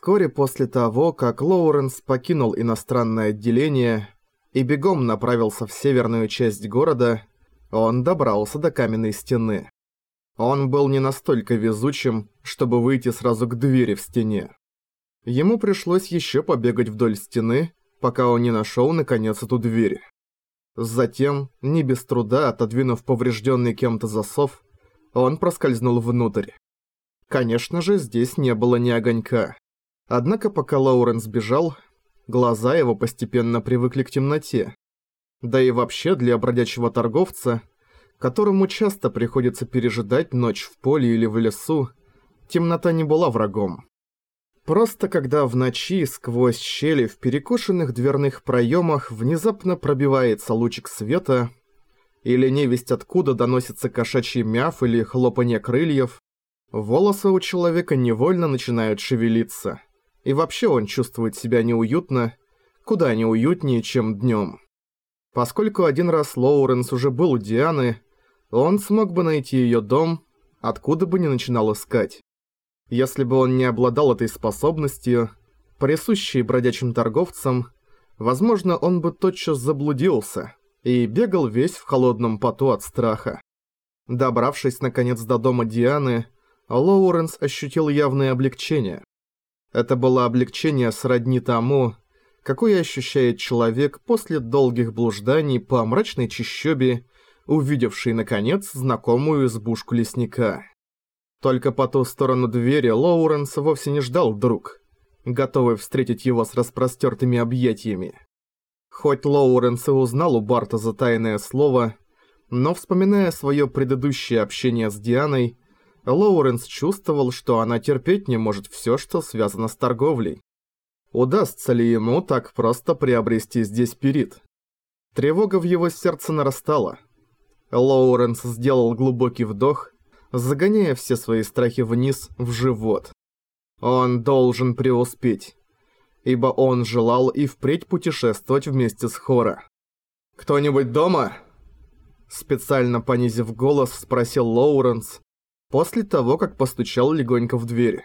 Вскоре после того, как Лоуренс покинул иностранное отделение и бегом направился в северную часть города, он добрался до каменной стены. Он был не настолько везучим, чтобы выйти сразу к двери в стене. Ему пришлось еще побегать вдоль стены, пока он не нашел наконец эту дверь. Затем, не без труда отодвинув поврежденный кем-то засов, он проскользнул внутрь. Конечно же, здесь не было ни огонька. Однако пока Лоуренс бежал, глаза его постепенно привыкли к темноте. Да и вообще для бродячего торговца, которому часто приходится пережидать ночь в поле или в лесу, темнота не была врагом. Просто когда в ночи сквозь щели в перекошенных дверных проемах внезапно пробивается лучик света, или невесть откуда доносится кошачий мяв или хлопанье крыльев, волосы у человека невольно начинают шевелиться, и вообще он чувствует себя неуютно, куда неуютнее, чем днем. Поскольку один раз Лоуренс уже был у Дианы, он смог бы найти ее дом, откуда бы ни начинал искать. Если бы он не обладал этой способностью, присущей бродячим торговцам, возможно, он бы тотчас заблудился и бегал весь в холодном поту от страха. Добравшись наконец до дома Дианы, Лоуренс ощутил явное облегчение. Это было облегчение сродни тому, какое ощущает человек после долгих блужданий по мрачной чащобе, увидевший наконец знакомую избушку лесника. Только по ту сторону двери Лоуренс вовсе не ждал друг, готовый встретить его с распростертыми объятиями. Хоть Лоуренс и узнал у Бартаза тайное слово, но вспоминая свое предыдущее общение с Дианой, Лоуренс чувствовал, что она терпеть не может все, что связано с торговлей. Удастся ли ему так просто приобрести здесь пирит? Тревога в его сердце нарастала. Лоуренс сделал глубокий вдох, загоняя все свои страхи вниз в живот. Он должен преуспеть, ибо он желал и впредь путешествовать вместе с Хора. «Кто-нибудь дома?» Специально понизив голос, спросил Лоуренс, после того, как постучал легонько в дверь.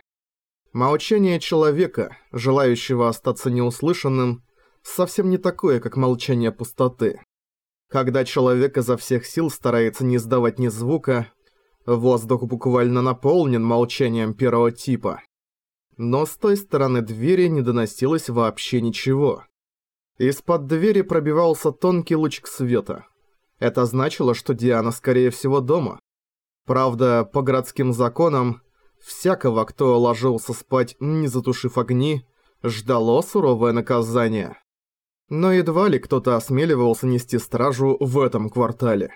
Молчание человека, желающего остаться неуслышанным, совсем не такое, как молчание пустоты. Когда человек изо всех сил старается не издавать ни звука, воздух буквально наполнен молчанием первого типа. Но с той стороны двери не доносилось вообще ничего. Из-под двери пробивался тонкий лучик света. Это значило, что Диана скорее всего дома. Правда, по городским законам, всякого, кто ложился спать, не затушив огни, ждало суровое наказание. Но едва ли кто-то осмеливался нести стражу в этом квартале.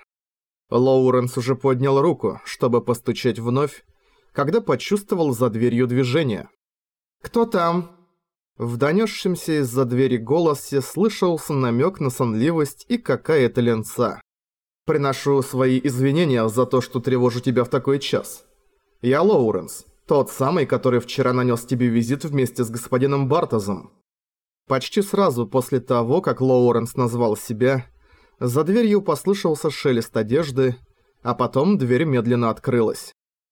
Лоуренс уже поднял руку, чтобы постучать вновь, когда почувствовал за дверью движение. «Кто там?» В донесшемся из-за двери голосе слышался намек на сонливость и какая-то ленца. «Приношу свои извинения за то, что тревожу тебя в такой час. Я Лоуренс, тот самый, который вчера нанес тебе визит вместе с господином Бартазом». Почти сразу после того, как Лоуренс назвал себя, за дверью послышался шелест одежды, а потом дверь медленно открылась.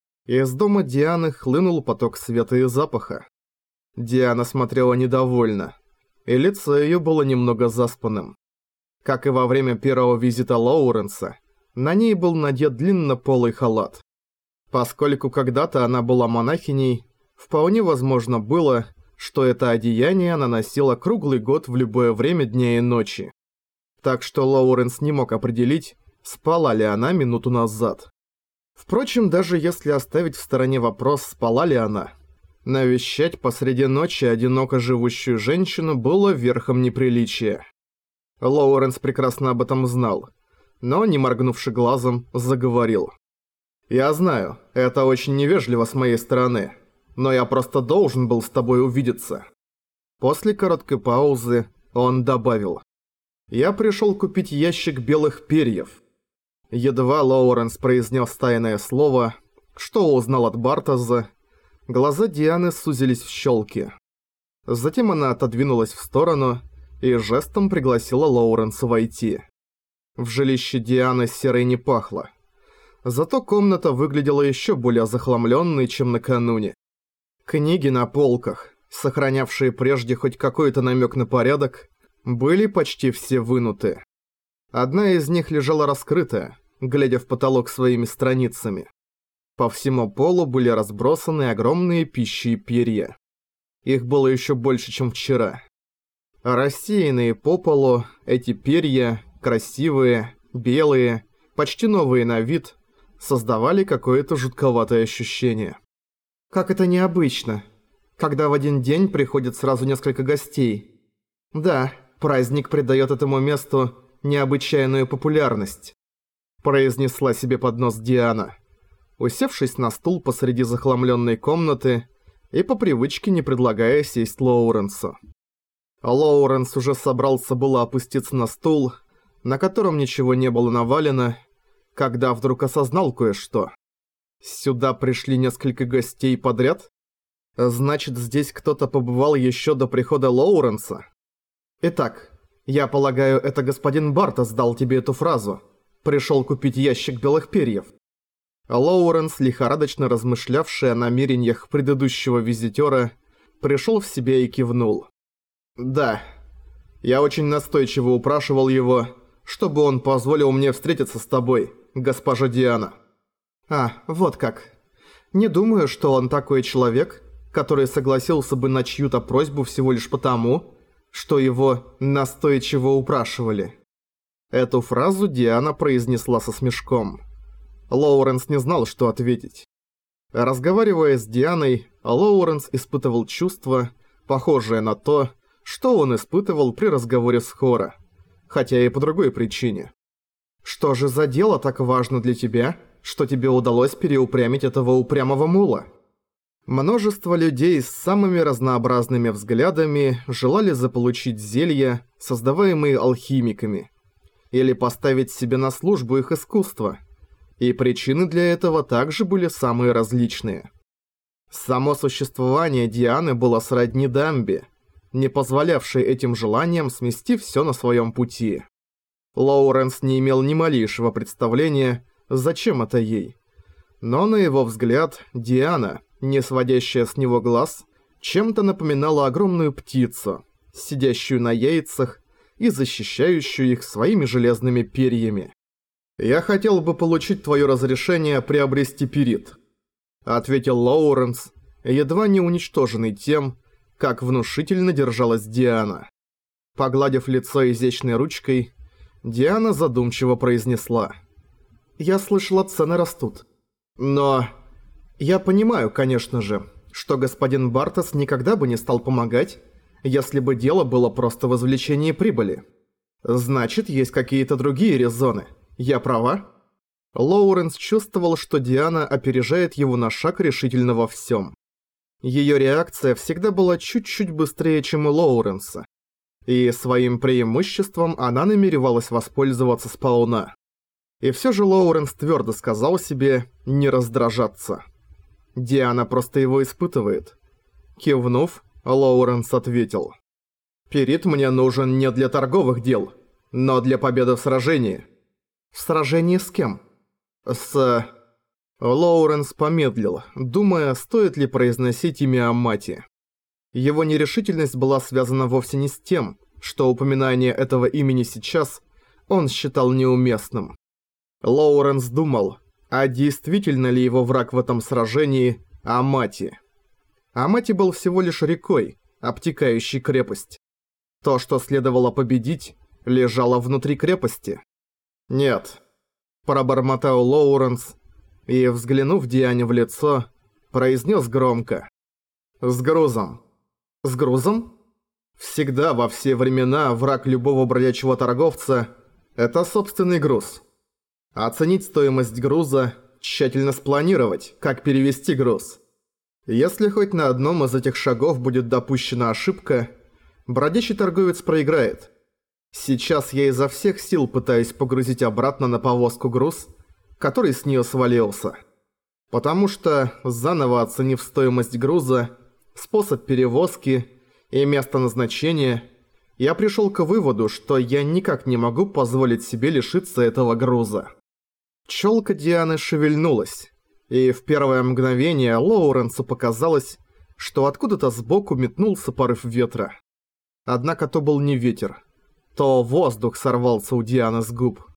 Из дома Дианы хлынул поток света и запаха. Диана смотрела недовольно, и лицо её было немного заспанным. Как и во время первого визита Лоуренса, на ней был надет длиннополый халат. Поскольку когда-то она была монахиней, вполне возможно было, что это одеяние она носила круглый год в любое время дня и ночи. Так что Лоуренс не мог определить, спала ли она минуту назад. Впрочем, даже если оставить в стороне вопрос, спала ли она, навещать посреди ночи одиноко живущую женщину было верхом неприличия. Лоуренс прекрасно об этом знал, но, не моргнувши глазом, заговорил. «Я знаю, это очень невежливо с моей стороны, но я просто должен был с тобой увидеться». После короткой паузы он добавил. «Я пришел купить ящик белых перьев». Едва Лоуренс произнес тайное слово, что узнал от Бартаза, глаза Дианы сузились в щелки. Затем она отодвинулась в сторону и жестом пригласила Лоуренса войти. В жилище Дианы серой не пахло. Зато комната выглядела еще более захламленной, чем накануне. Книги на полках, сохранявшие прежде хоть какой-то намек на порядок, были почти все вынуты. Одна из них лежала раскрытая, глядя в потолок своими страницами. По всему полу были разбросаны огромные пищи и перья. Их было еще больше, чем вчера. Рассеянные по полу, эти перья, красивые, белые, почти новые на вид, создавали какое-то жутковатое ощущение. Как это необычно, когда в один день приходит сразу несколько гостей. Да, праздник придает этому месту необычайную популярность, произнесла себе под нос Диана, усевшись на стул посреди захламленной комнаты и по привычке не предлагая сесть Лоуренсу. Лоуренс уже собрался было опуститься на стул, на котором ничего не было навалено, когда вдруг осознал кое-что. Сюда пришли несколько гостей подряд? Значит, здесь кто-то побывал еще до прихода Лоуренса? Итак, я полагаю, это господин Бартас дал тебе эту фразу. Пришел купить ящик белых перьев. Лоуренс, лихорадочно размышлявший о намерениях предыдущего визитера, пришел в себя и кивнул. Да, я очень настойчиво упрашивал его, чтобы он позволил мне встретиться с тобой, госпожа Диана. А, вот как. Не думаю, что он такой человек, который согласился бы на чью-то просьбу всего лишь потому, что его настойчиво упрашивали. Эту фразу Диана произнесла со смешком. Лоуренс не знал, что ответить. Разговаривая с Дианой, Лоуренс испытывал чувство, похожее на то, что он испытывал при разговоре с Хора, хотя и по другой причине. Что же за дело так важно для тебя, что тебе удалось переупрямить этого упрямого мула? Множество людей с самыми разнообразными взглядами желали заполучить зелья, создаваемые алхимиками, или поставить себе на службу их искусства, и причины для этого также были самые различные. Само существование Дианы было сродни дамбе, не позволявшей этим желаниям смести все на своем пути. Лоуренс не имел ни малейшего представления, зачем это ей. Но на его взгляд, Диана, не сводящая с него глаз, чем-то напоминала огромную птицу, сидящую на яйцах и защищающую их своими железными перьями. «Я хотел бы получить твое разрешение приобрести пирит», — ответил Лоуренс, едва не уничтоженный тем, как внушительно держалась Диана. Погладив лицо изящной ручкой, Диана задумчиво произнесла: «Я слышала, цены растут. Но я понимаю, конечно же, что господин Бартас никогда бы не стал помогать, если бы дело было просто в извлечении прибыли. Значит, есть какие-то другие резоны. Я права?» Лоуренс чувствовал, что Диана опережает его на шаг решительно во всем. Ее реакция всегда была чуть-чуть быстрее, чем у Лоуренса, и своим преимуществом она намеревалась воспользоваться сполна. И все же Лоуренс твердо сказал себе не раздражаться. Диана просто его испытывает. Кивнув, Лоуренс ответил: «Пирит мне нужен не для торговых дел, но для победы в сражении». «В сражении с кем?» «С...» Лоуренс помедлил, думая, стоит ли произносить имя Амати. Его нерешительность была связана вовсе не с тем, что упоминание этого имени сейчас он считал неуместным. Лоуренс думал, а действительно ли его враг в этом сражении Амати? Амати был всего лишь рекой, обтекающей крепость. То, что следовало победить, лежало внутри крепости. «Нет», – пробормотал Лоуренс, и, взглянув Диане в лицо, произнес громко: «С грузом». «С грузом?» Всегда во все времена враг любого бродячего торговца – это собственный груз. Оценить стоимость груза, тщательно спланировать, как перевести груз. Если хоть на одном из этих шагов будет допущена ошибка, бродячий торговец проиграет. Сейчас я изо всех сил пытаюсь погрузить обратно на повозку груз, который с нее свалился. Потому что, заново оценив стоимость груза, способ перевозки и место назначения, я пришел к выводу, что я никак не могу позволить себе лишиться этого груза. Челка Дианы шевельнулась, и в первое мгновение Лоуренсу показалось, что откуда-то сбоку метнулся порыв ветра. Однако то был не ветер. То воздух сорвался у Дианы с губ.